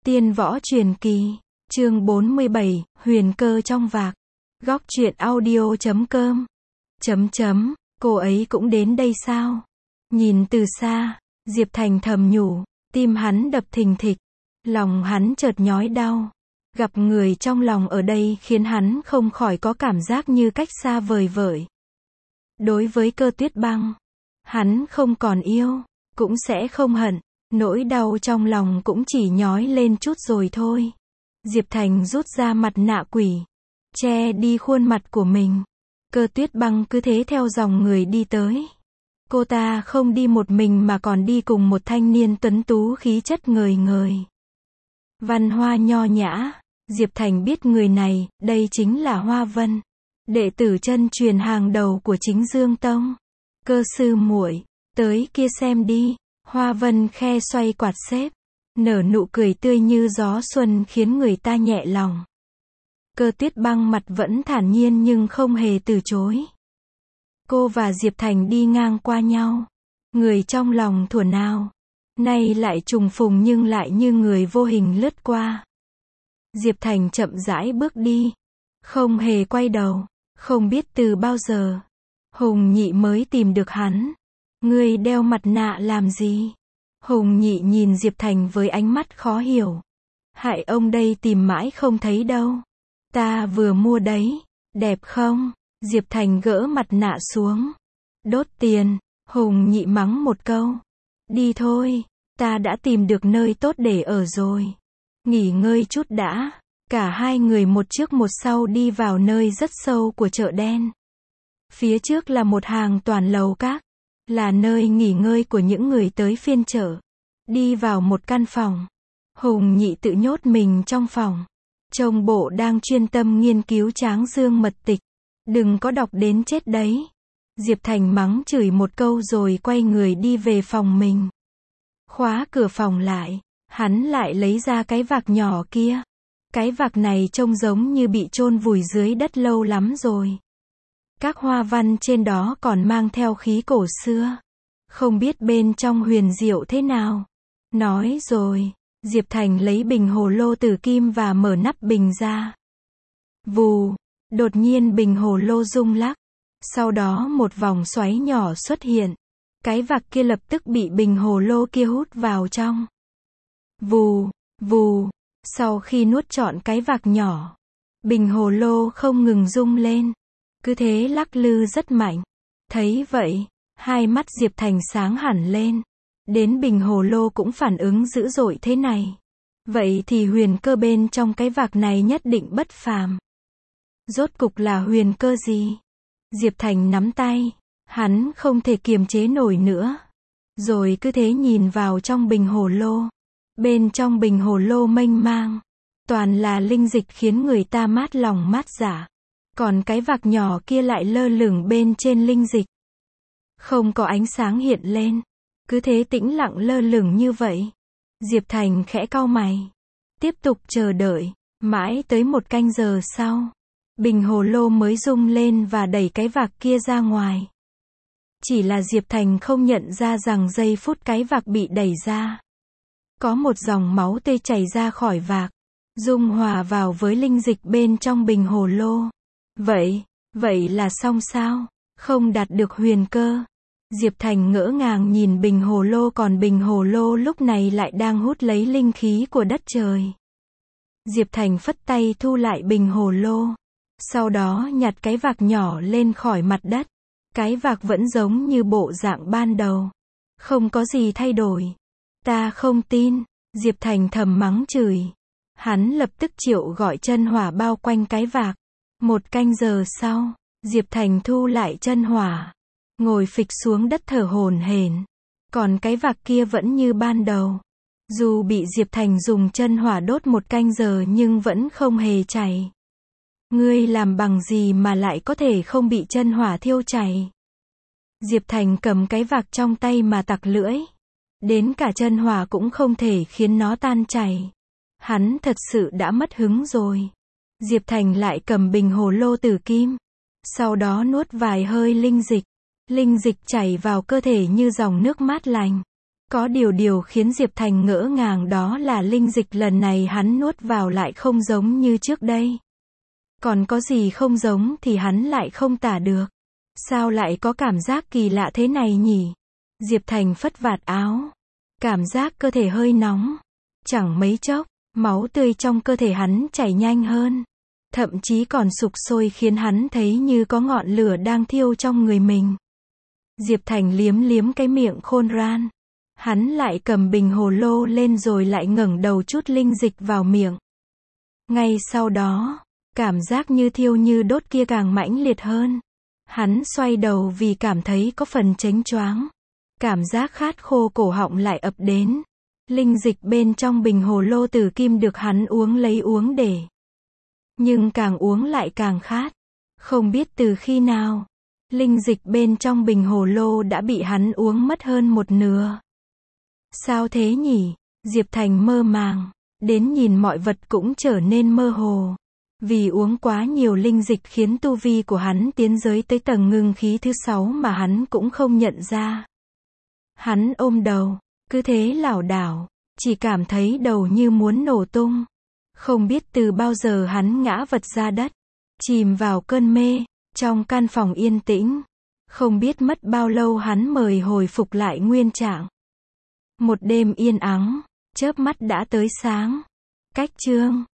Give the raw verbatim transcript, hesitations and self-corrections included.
Tiên võ truyền kỳ, chương bốn mươi bảy, huyền cơ trong vạc. Góc truyện audio chấm com. Chấm chấm, cô ấy cũng đến đây sao? Nhìn từ xa, Diệp Thành thầm nhủ, tim hắn đập thình thịch, lòng hắn chợt nhói đau. Gặp người trong lòng ở đây khiến hắn không khỏi có cảm giác như cách xa vời vợi. Đối với Cơ Tuyết Băng, hắn không còn yêu, cũng sẽ không hận, nỗi đau trong lòng cũng chỉ nhói lên chút rồi thôi. Diệp Thành rút ra mặt nạ quỷ, che đi khuôn mặt của mình. Cơ Tuyết Băng cứ thế theo dòng người đi tới. Cô ta không đi một mình mà còn đi cùng một thanh niên tuấn tú khí chất ngời ngời. Văn Hoa nho nhã, Diệp Thành biết người này, đây chính là Hoa Vân, đệ tử chân truyền hàng đầu của Chính Dương Tông. Cơ sư muội, tới kia xem đi. Hoa Vân khe xoay quạt xếp, nở nụ cười tươi như gió xuân khiến người ta nhẹ lòng. Cơ Tuyết Băng mặt vẫn thản nhiên nhưng không hề từ chối. Cô và Diệp Thành đi ngang qua nhau, người trong lòng thuở nào nay lại trùng phùng nhưng lại như người vô hình lướt qua. Diệp Thành chậm rãi bước đi, không hề quay đầu, không biết từ bao giờ Hùng Nhị mới tìm được hắn. Ngươi đeo mặt nạ làm gì? Hùng Nhị nhìn Diệp Thành với ánh mắt khó hiểu. Hại ông đây tìm mãi không thấy đâu. Ta vừa mua đấy, đẹp không? Diệp Thành gỡ mặt nạ xuống. Đốt tiền, Hùng Nhị mắng một câu. Đi thôi, ta đã tìm được nơi tốt để ở rồi. Nghỉ ngơi chút đã. Cả hai người một trước một sau đi vào nơi rất sâu của chợ đen. Phía trước là một hàng toàn lầu các, là nơi nghỉ ngơi của những người tới phiên chợ. Đi vào một căn phòng, Hùng Nhị tự nhốt mình trong phòng. Trông bộ đang chuyên tâm nghiên cứu Tráng Dương mật tịch. Đừng có đọc đến chết đấy. Diệp Thành mắng chửi một câu rồi quay người đi về phòng mình. Khóa cửa phòng lại, hắn lại lấy ra cái vạc nhỏ kia. Cái vạc này trông giống như bị chôn vùi dưới đất lâu lắm rồi. Các hoa văn trên đó còn mang theo khí cổ xưa. Không biết bên trong huyền diệu thế nào. Nói rồi, Diệp Thành lấy bình hồ lô tử kim và mở nắp bình ra. Vù, đột nhiên bình hồ lô rung lắc. Sau đó một vòng xoáy nhỏ xuất hiện. Cái vạc kia lập tức bị bình hồ lô kia hút vào trong. Vù, vù, sau khi nuốt trọn cái vạc nhỏ, bình hồ lô không ngừng rung lên. Cứ thế lắc lư rất mạnh. Thấy vậy, hai mắt Diệp Thành sáng hẳn lên. Đến bình hồ lô cũng phản ứng dữ dội thế này. Vậy thì huyền cơ bên trong cái vạc này nhất định bất phàm. Rốt cục là huyền cơ gì? Diệp Thành nắm tay. Hắn không thể kiềm chế nổi nữa. Rồi cứ thế nhìn vào trong bình hồ lô. Bên trong bình hồ lô mênh mang, toàn là linh dịch khiến người ta mát lòng mát dạ. Còn cái vạc nhỏ kia lại lơ lửng bên trên linh dịch. Không có ánh sáng hiện lên. Cứ thế tĩnh lặng lơ lửng như vậy. Diệp Thành khẽ cau mày. Tiếp tục chờ đợi. Mãi tới một canh giờ sau, bình hồ lô mới rung lên và đẩy cái vạc kia ra ngoài. Chỉ là Diệp Thành không nhận ra rằng giây phút cái vạc bị đẩy ra, có một dòng máu tươi chảy ra khỏi vạc, dung hòa vào với linh dịch bên trong bình hồ lô. Vậy, vậy là xong sao? Không đạt được huyền cơ. Diệp Thành ngỡ ngàng nhìn bình hồ lô, còn bình hồ lô lúc này lại đang hút lấy linh khí của đất trời. Diệp Thành phất tay thu lại bình hồ lô. Sau đó nhặt cái vạc nhỏ lên khỏi mặt đất. Cái vạc vẫn giống như bộ dạng ban đầu. Không có gì thay đổi. Ta không tin. Diệp Thành thầm mắng chửi. Hắn lập tức triệu gọi chân hỏa bao quanh cái vạc. Một canh giờ sau, Diệp Thành thu lại chân hỏa. Ngồi phịch xuống đất thở hổn hển. Còn cái vạc kia vẫn như ban đầu. Dù bị Diệp Thành dùng chân hỏa đốt một canh giờ nhưng vẫn không hề chảy. Ngươi làm bằng gì mà lại có thể không bị chân hỏa thiêu chảy? Diệp Thành cầm cái vạc trong tay mà tặc lưỡi. Đến cả chân hỏa cũng không thể khiến nó tan chảy. Hắn thật sự đã mất hứng rồi. Diệp Thành lại cầm bình hồ lô tử kim. Sau đó nuốt vài hơi linh dịch. Linh dịch chảy vào cơ thể như dòng nước mát lành. Có điều điều khiến Diệp Thành ngỡ ngàng đó là linh dịch lần này hắn nuốt vào lại không giống như trước đây. Còn có gì không giống thì hắn lại không tả được. Sao lại có cảm giác kỳ lạ thế này nhỉ? Diệp Thành phất vạt áo. Cảm giác cơ thể hơi nóng. Chẳng mấy chốc, máu tươi trong cơ thể hắn chảy nhanh hơn. Thậm chí còn sục sôi khiến hắn thấy như có ngọn lửa đang thiêu trong người mình. Diệp Thành liếm liếm cái miệng khôn ran. Hắn lại cầm bình hồ lô lên rồi lại ngẩng đầu chút linh dịch vào miệng. Ngay sau đó, cảm giác như thiêu như đốt kia càng mãnh liệt hơn. Hắn xoay đầu vì cảm thấy có phần chánh choáng. Cảm giác khát khô cổ họng lại ập đến. Linh dịch bên trong bình hồ lô tử kim được hắn uống lấy uống để. Nhưng càng uống lại càng khát. Không biết từ khi nào, linh dịch bên trong bình hồ lô đã bị hắn uống mất hơn một nửa. Sao thế nhỉ? Diệp Thành mơ màng, đến nhìn mọi vật cũng trở nên mơ hồ. Vì uống quá nhiều linh dịch khiến tu vi của hắn tiến giới tới tầng ngưng khí thứ sáu mà hắn cũng không nhận ra. Hắn ôm đầu, cứ thế lảo đảo, chỉ cảm thấy đầu như muốn nổ tung. Không biết từ bao giờ hắn ngã vật ra đất, chìm vào cơn mê, trong căn phòng yên tĩnh. Không biết mất bao lâu hắn mới hồi phục lại nguyên trạng. Một đêm yên ắng, chớp mắt đã tới sáng. Cách chương